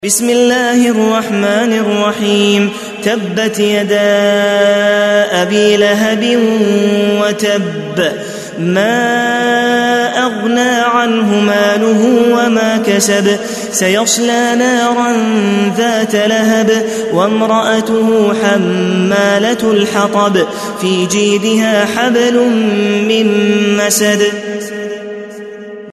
بسم الله الرحمن الرحيم. تبت يدا أبي لهب وتب، ما أغنى عنه ماله وما كسب، سيصلى نارا ذات لهب، وامرأته حمالة الحطب، في جيدها حبل من مسد.